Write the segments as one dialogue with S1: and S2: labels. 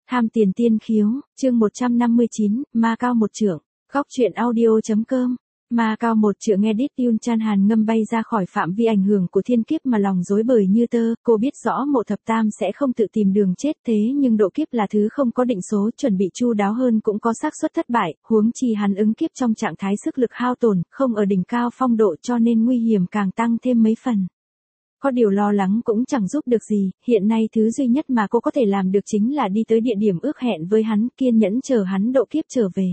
S1: Tham tiền tiên khiếu, chương 159, ma cao một trượng. Góc truyện audio.com. Ma cao một trượng nghe đít Yun Chan Hàn Ngâm bay ra khỏi phạm vi ảnh hưởng của thiên kiếp mà lòng rối bời như tơ, cô biết rõ Mộ Thập Tam sẽ không tự tìm đường chết thế nhưng độ kiếp là thứ không có định số, chuẩn bị chu đáo hơn cũng có xác suất thất bại, huống chi hắn ứng kiếp trong trạng thái sức lực hao tổn, không ở đỉnh cao phong độ cho nên nguy hiểm càng tăng thêm mấy phần. Có điều lo lắng cũng chẳng giúp được gì, hiện nay thứ duy nhất mà cô có thể làm được chính là đi tới địa điểm ước hẹn với hắn, kiên nhẫn chờ hắn độ kiếp trở về.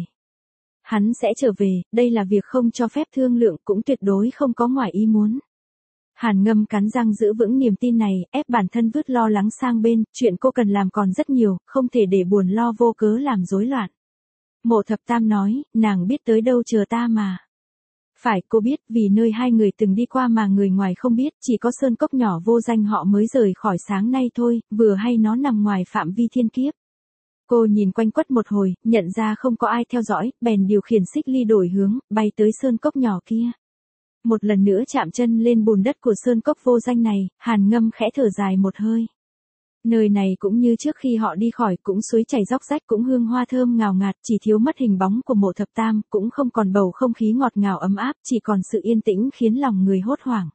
S1: Hắn sẽ trở về, đây là việc không cho phép thương lượng, cũng tuyệt đối không có ngoài ý muốn. Hàn Ngâm cắn răng giữ vững niềm tin này, ép bản thân vứt lo lắng sang bên, chuyện cô cần làm còn rất nhiều, không thể để buồn lo vô cớ làm rối loạn. Mộ Thập Tam nói, nàng biết tới đâu chờ ta mà. Phải, cô biết, vì nơi hai người từng đi qua mà người ngoài không biết, chỉ có sơn cốc nhỏ vô danh họ mới rời khỏi sáng nay thôi, vừa hay nó nằm ngoài phạm vi thiên kiếp. Cô nhìn quanh quất một hồi, nhận ra không có ai theo dõi, bèn điều khiển xích ly đổi hướng, bay tới sơn cốc nhỏ kia. Một lần nữa chạm chân lên bùn đất của sơn cốc vô danh này, Hàn Ngâm khẽ thở dài một hơi. Nơi này cũng như trước khi họ đi khỏi, cũng suối chảy róc rách, cũng hương hoa thơm ngào ngạt, chỉ thiếu mất hình bóng của Mộ Thập Tam, cũng không còn bầu không khí ngọt ngào ấm áp, chỉ còn sự yên tĩnh khiến lòng người hốt hoảng.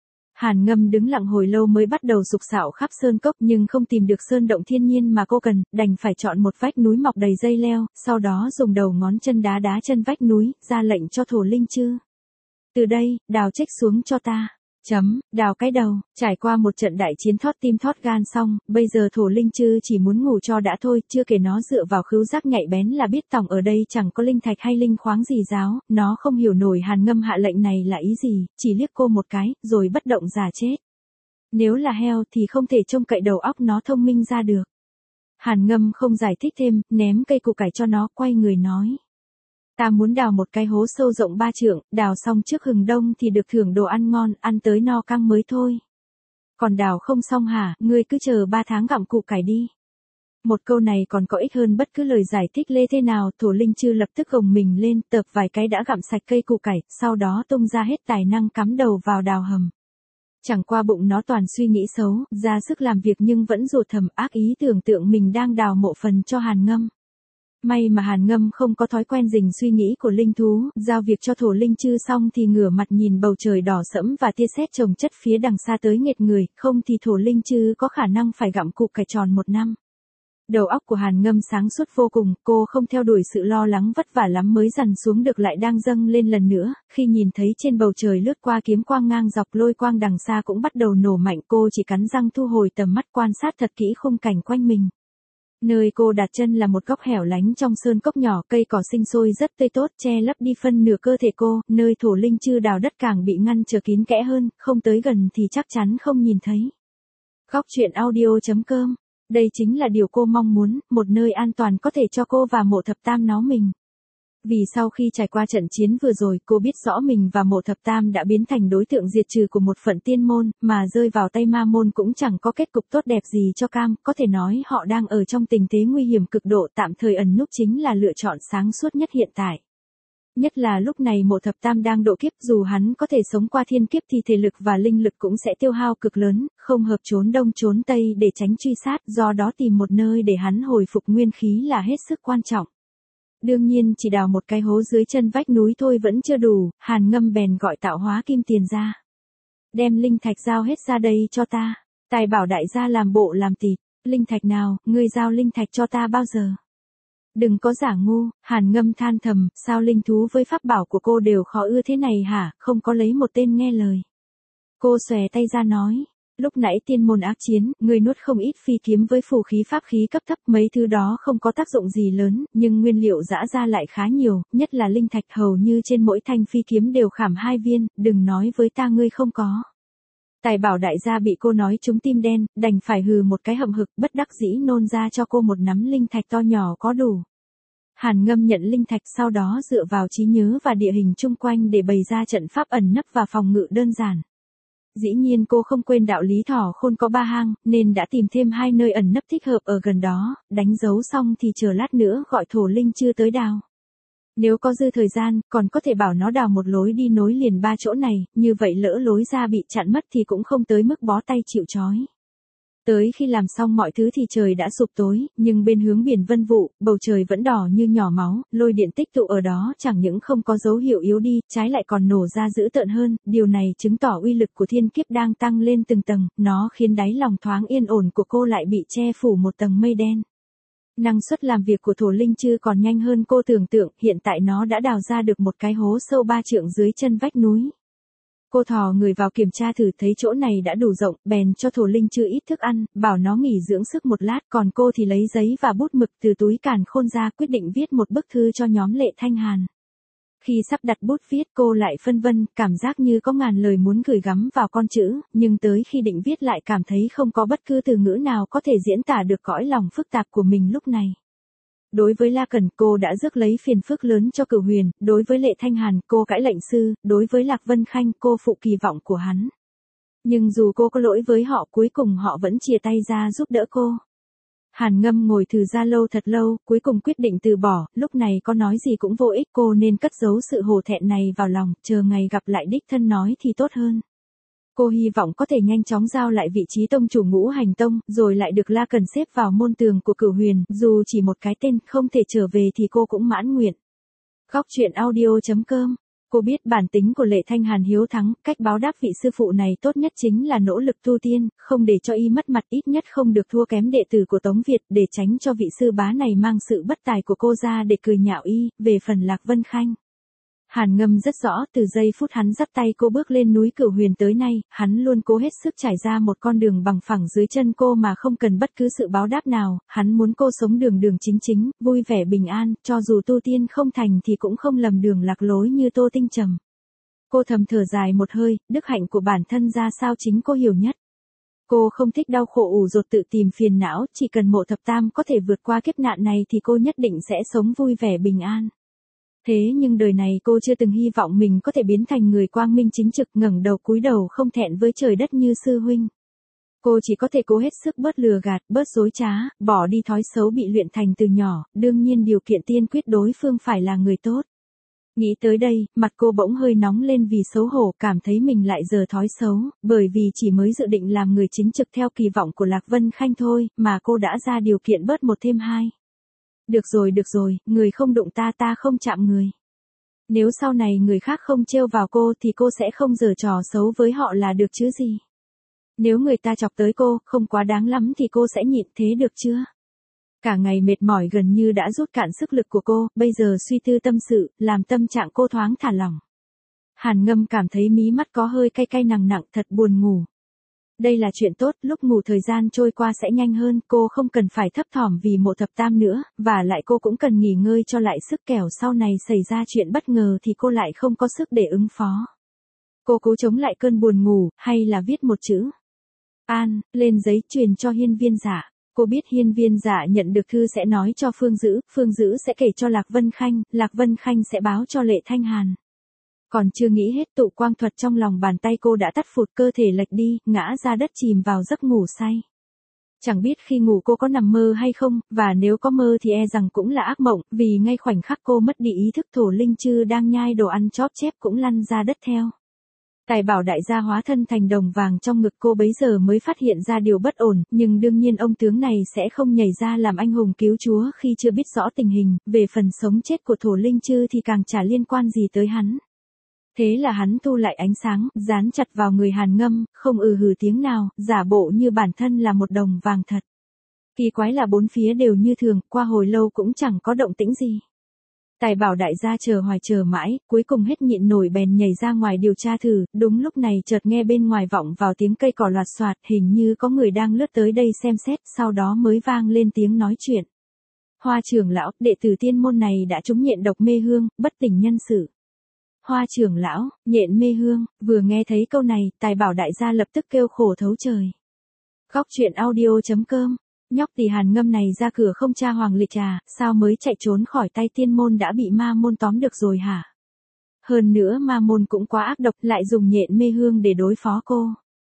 S1: Hàn Ngâm đứng lặng hồi lâu mới bắt đầu sục sạo khắp sơn cốc nhưng không tìm được sơn động thiên nhiên mà cô cần, đành phải chọn một vách núi mọc đầy dây leo, sau đó dùng đầu ngón chân đá đá chân vách núi, ra lệnh cho Thổ Linh Chư. Từ đây, đào trách xuống cho ta. Đào cái đầu, trải qua một trận đại chiến thót tim thót gan xong, bây giờ Thổ Linh Chư chỉ muốn ngủ cho đã thôi, chưa kể nó dựa vào khứu giác nhạy bén là biết tòng ở đây chẳng có linh thạch hay linh khoáng gì giáo, nó không hiểu nổi Hàn Ngâm hạ lệnh này là ý gì, chỉ liếc cô một cái, rồi bất động giả chết. Nếu là heo thì không thể trông cậy đầu óc nó thông minh ra được. Hàn Ngâm không giải thích thêm, ném cây củ cải cho nó, quay người nói. Ta muốn đào một cái hố sâu rộng 3 trượng, đào xong trước hừng đông thì được thưởng đồ ăn ngon, ăn tới no căng mới thôi. Còn đào không xong hả, ngươi cứ chờ 3 tháng gặm củ cải đi. Một câu này còn có ích hơn bất cứ lời giải thích lê thế nào, Thổ Linh Chư lập tức gồng mình lên, tợp vài cái đã gặm sạch cây củ cải, sau đó tung ra hết tài năng cắm đầu vào đào hầm. Chẳng qua bụng nó toàn suy nghĩ xấu, ra sức làm việc nhưng vẫn ruột thầm ác ý tưởng tượng mình đang đào mộ phần cho Hàn Ngâm. May mà Hàn Ngâm không có thói quen rình suy nghĩ của linh thú, giao việc cho Thổ Linh Chư xong thì ngửa mặt nhìn bầu trời đỏ sẫm và tia sét chồng chất phía đằng xa tới nghẹt người, không thì Thổ Linh Chư có khả năng phải gặm củ cải tròn 1 năm. Đầu óc của Hàn Ngâm sáng suốt vô cùng, cô không theo đuổi sự lo lắng vất vả lắm mới dằn xuống được lại đang dâng lên lần nữa, khi nhìn thấy trên bầu trời lướt qua kiếm quang ngang dọc lôi quang đằng xa cũng bắt đầu nổ mạnh, cô chỉ cắn răng thu hồi tầm mắt quan sát thật kỹ khung cảnh quanh mình. Nơi cô đặt chân là một góc hẻo lánh trong sơn cốc nhỏ, cây cỏ sinh sôi rất tươi tốt, che lấp đi phân nửa cơ thể cô, nơi Thổ Linh Chư đào đất càng bị ngăn trở kín kẽ hơn, không tới gần thì chắc chắn không nhìn thấy. Góc truyện audio.com. Đây chính là điều cô mong muốn, một nơi an toàn có thể cho cô và Mộ Thập Tam nó mình. Vì sau khi trải qua trận chiến vừa rồi, cô biết rõ mình và Mộ Thập Tam đã biến thành đối tượng diệt trừ của một phận tiên môn, mà rơi vào tay ma môn cũng chẳng có kết cục tốt đẹp gì cho cam, có thể nói họ đang ở trong tình thế nguy hiểm cực độ, tạm thời ẩn núp chính là lựa chọn sáng suốt nhất hiện tại. Nhất là lúc này Mộ Thập Tam đang độ kiếp, dù hắn có thể sống qua thiên kiếp thì thể lực và linh lực cũng sẽ tiêu hao cực lớn, không hợp trốn đông trốn tây để tránh truy sát, do đó tìm một nơi để hắn hồi phục nguyên khí là hết sức quan trọng. Đương nhiên chỉ đào một cái hố dưới chân vách núi thôi vẫn chưa đủ, Hàn Ngâm bèn gọi Tạo Hóa Kim Tiền ra. Đem linh thạch giao hết ra đây cho ta. Tài bảo đại gia làm bộ làm tịt, linh thạch nào, ngươi giao linh thạch cho ta bao giờ? Đừng có giả ngu, Hàn Ngâm than thầm, sao linh thú với pháp bảo của cô đều khó ưa thế này hả, không có lấy một tên nghe lời. Cô xòe tay ra nói. Lúc nãy tiên môn ác chiến, ngươi nuốt không ít phi kiếm với phù khí pháp khí cấp thấp, mấy thứ đó không có tác dụng gì lớn, nhưng nguyên liệu giã ra lại khá nhiều, nhất là linh thạch, hầu như trên mỗi thanh phi kiếm đều khảm 2 viên, đừng nói với ta ngươi không có. Tài bảo đại gia bị cô nói trúng tim đen, đành phải hừ một cái hậm hực, bất đắc dĩ nôn ra cho cô một nắm linh thạch to nhỏ có đủ. Hàn Ngâm nhận linh thạch, sau đó dựa vào trí nhớ và địa hình chung quanh để bày ra trận pháp ẩn nấp và phòng ngự đơn giản. Dĩ nhiên cô không quên đạo lý thỏ khôn có 3 hang, nên đã tìm thêm 2 nơi ẩn nấp thích hợp ở gần đó, đánh dấu xong thì chờ lát nữa gọi Thổ Linh Chư tới đào. Nếu có dư thời gian, còn có thể bảo nó đào một lối đi nối liền 3 chỗ này, như vậy lỡ lối ra bị chặn mất thì cũng không tới mức bó tay chịu trói. Tới khi làm xong mọi thứ thì trời đã sụp tối, nhưng bên hướng biển Vân Vụ, bầu trời vẫn đỏ như nhỏ máu, lôi điện tích tụ ở đó chẳng những không có dấu hiệu yếu đi, trái lại còn nổ ra dữ tợn hơn, điều này chứng tỏ uy lực của thiên kiếp đang tăng lên từng tầng, nó khiến đáy lòng thoáng yên ổn của cô lại bị che phủ một tầng mây đen. Năng suất làm việc của thổ linh chư còn nhanh hơn cô tưởng tượng, hiện tại nó đã đào ra được một cái hố sâu 3 trượng dưới chân vách núi. Cô thò người vào kiểm tra thử thấy chỗ này đã đủ rộng, bèn cho thổ linh chư ít thức ăn, bảo nó nghỉ dưỡng sức một lát, còn cô thì lấy giấy và bút mực từ túi càn khôn ra quyết định viết một bức thư cho nhóm Lệ Thanh Hàn. Khi sắp đặt bút viết cô lại phân vân, cảm giác như có ngàn lời muốn gửi gắm vào con chữ, nhưng tới khi định viết lại cảm thấy không có bất cứ từ ngữ nào có thể diễn tả được cõi lòng phức tạp của mình lúc này. Đối với La Cẩn cô đã rước lấy phiền phức lớn cho Cửu Huyền, đối với Lệ Thanh Hàn cô cãi lệnh sư, đối với Lạc Vân Khanh cô phụ kỳ vọng của hắn. Nhưng dù cô có lỗi với họ cuối cùng họ vẫn chìa tay ra giúp đỡ cô. Hàn Ngâm ngồi thử ra lâu thật lâu, cuối cùng quyết định từ bỏ, lúc này có nói gì cũng vô ích, cô nên cất giấu sự hổ thẹn này vào lòng, chờ ngày gặp lại đích thân nói thì tốt hơn. Cô hy vọng có thể nhanh chóng giao lại vị trí tông chủ Ngũ Hành Tông, rồi lại được La Cẩn xếp vào môn tường của Cửu Huyền, dù chỉ một cái tên không thể trở về thì cô cũng mãn nguyện. Góc truyện audio.com. Cô biết bản tính của Lệ Thanh Hàn hiếu thắng, cách báo đáp vị sư phụ này tốt nhất chính là nỗ lực tu tiên, không để cho y mất mặt, ít nhất không được thua kém đệ tử của Tống Việt, để tránh cho vị sư bá này mang sự bất tài của cô ra để cười nhạo y. Về phần Lạc Vân Khanh, Hàn Ngâm rất rõ, từ giây phút hắn dắt tay cô bước lên núi Cửu Huyền tới nay, hắn luôn cố hết sức trải ra một con đường bằng phẳng dưới chân cô mà không cần bất cứ sự báo đáp nào, hắn muốn cô sống đường đường chính chính, vui vẻ bình an, cho dù tu tiên không thành thì cũng không lầm đường lạc lối như Tô Tinh Trầm. Cô thầm thở dài một hơi, đức hạnh của bản thân ra sao chính cô hiểu nhất. Cô không thích đau khổ ủ rột tự tìm phiền não, chỉ cần Mộ Thập Tam có thể vượt qua kiếp nạn này thì cô nhất định sẽ sống vui vẻ bình an. Thế nhưng đời này cô chưa từng hy vọng mình có thể biến thành người quang minh chính trực, ngẩng đầu cúi đầu không thẹn với trời đất như sư huynh. Cô chỉ có thể cố hết sức bớt lừa gạt, bớt dối trá, bỏ đi thói xấu bị luyện thành từ nhỏ, đương nhiên điều kiện tiên quyết đối phương phải là người tốt. Nghĩ tới đây, mặt cô bỗng hơi nóng lên vì xấu hổ, cảm thấy mình lại dở thói xấu, bởi vì chỉ mới dự định làm người chính trực theo kỳ vọng của Lạc Vân Khanh thôi, mà cô đã ra điều kiện bớt một thêm hai. Được rồi, người không đụng ta ta không chạm người. Nếu sau này người khác không trêu vào cô thì cô sẽ không giở trò xấu với họ là được chứ gì. Nếu người ta chọc tới cô, không quá đáng lắm thì cô sẽ nhịn, thế được chưa? Cả ngày mệt mỏi gần như đã rút cạn sức lực của cô, bây giờ suy tư tâm sự, làm tâm trạng cô thoáng thả lỏng. Hàn Ngâm cảm thấy mí mắt có hơi cay cay nặng nặng, thật buồn ngủ. Đây là chuyện tốt, lúc ngủ thời gian trôi qua sẽ nhanh hơn, cô không cần phải thấp thỏm vì Mộ Thập Tam nữa, và lại cô cũng cần nghỉ ngơi cho lại sức, kẻo sau này xảy ra chuyện bất ngờ thì cô lại không có sức để ứng phó. Cô cố chống lại cơn buồn ngủ, hay là viết một chữ An, lên giấy truyền cho Hiên Viên Dạ. Cô biết Hiên Viên Dạ nhận được thư sẽ nói cho Phương Dữ sẽ kể cho Lạc Vân Khanh sẽ báo cho Lệ Thanh Hàn. Còn chưa nghĩ hết, tụ quang thuật trong lòng bàn tay cô đã tắt phụt, cơ thể lệch đi, ngã ra đất chìm vào giấc ngủ say. Chẳng biết khi ngủ cô có nằm mơ hay không, và nếu có mơ thì e rằng cũng là ác mộng, vì ngay khoảnh khắc cô mất đi ý thức, Thổ Linh Chư đang nhai đồ ăn chóp chép cũng lăn ra đất theo. Tài Bảo đại gia hóa thân thành đồng vàng trong ngực cô bấy giờ mới phát hiện ra điều bất ổn, nhưng đương nhiên ông tướng này sẽ không nhảy ra làm anh hùng cứu chúa khi chưa biết rõ tình hình, về phần sống chết của Thổ Linh Chư thì càng chả liên quan gì tới hắn. Thế là hắn thu lại ánh sáng, dán chặt vào người Hàn Ngâm, không hừ tiếng nào, giả bộ như bản thân là một đồng vàng thật. Kỳ quái là bốn phía đều như thường, qua hồi lâu cũng chẳng có động tĩnh gì. Tài Bảo đại gia chờ mãi, cuối cùng hết nhịn nổi bèn nhảy ra ngoài điều tra thử, đúng lúc này chợt nghe bên ngoài vọng vào tiếng cây cỏ loạt soạt, hình như có người đang lướt tới đây xem xét, sau đó mới vang lên tiếng nói chuyện. Hoa trưởng lão, đệ tử tiên môn này đã trúng nhện độc mê hương, bất tỉnh nhân sự. Hoa trưởng lão, nhện mê hương, vừa nghe thấy câu này, Tài Bảo đại gia lập tức kêu khổ thấu trời. Góc truyện audio.com. Nhóc tỳ Hàn Ngâm này ra cửa không tra hoàng lịch à, sao mới chạy trốn khỏi tay tiên môn đã bị ma môn tóm được rồi hả? Hơn nữa ma môn cũng quá ác độc, lại dùng nhện mê hương để đối phó cô.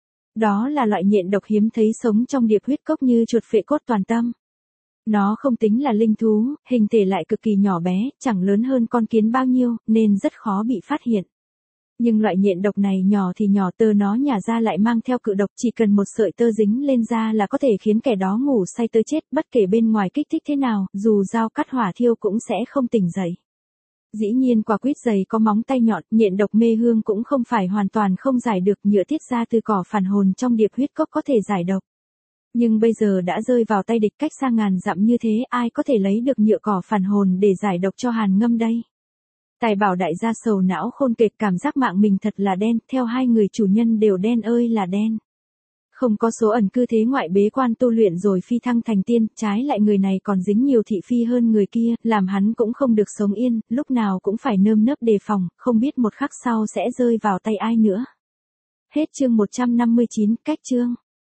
S1: Đó là loại nhện độc hiếm thấy sống trong điệp huyết cốc như chuột phệ cốt toàn tâm. Nó không tính là linh thú, hình thể lại cực kỳ nhỏ bé, chẳng lớn hơn con kiến bao nhiêu, nên rất khó bị phát hiện. Nhưng loại nhện độc này nhỏ thì nhỏ, tơ nó nhả ra lại mang theo cự độc, chỉ cần một sợi tơ dính lên da là có thể khiến kẻ đó ngủ say tới chết, bất kể bên ngoài kích thích thế nào, dù dao cắt hỏa thiêu cũng sẽ không tỉnh dậy. Dĩ nhiên quả quýt dày có móng tay nhọn, nhện độc mê hương cũng không phải hoàn toàn không giải được, nhựa tiết ra từ cỏ phản hồn trong điệp huyết cốc có thể giải độc. Nhưng bây giờ đã rơi vào tay địch cách xa ngàn dặm như thế, ai có thể lấy được nhựa cỏ phản hồn để giải độc cho Hàn Ngâm đây? Tài bảo đại gia sầu não khôn kệt, cảm giác mạng mình thật là đen, theo hai người chủ nhân đều đen ơi là đen. Không có số ẩn cư thế ngoại bế quan tu luyện rồi phi thăng thành tiên, trái lại người này còn dính nhiều thị phi hơn người kia, làm hắn cũng không được sống yên, lúc nào cũng phải nơm nớp đề phòng, không biết một khắc sau sẽ rơi vào tay ai nữa. Hết chương 159, cách chương.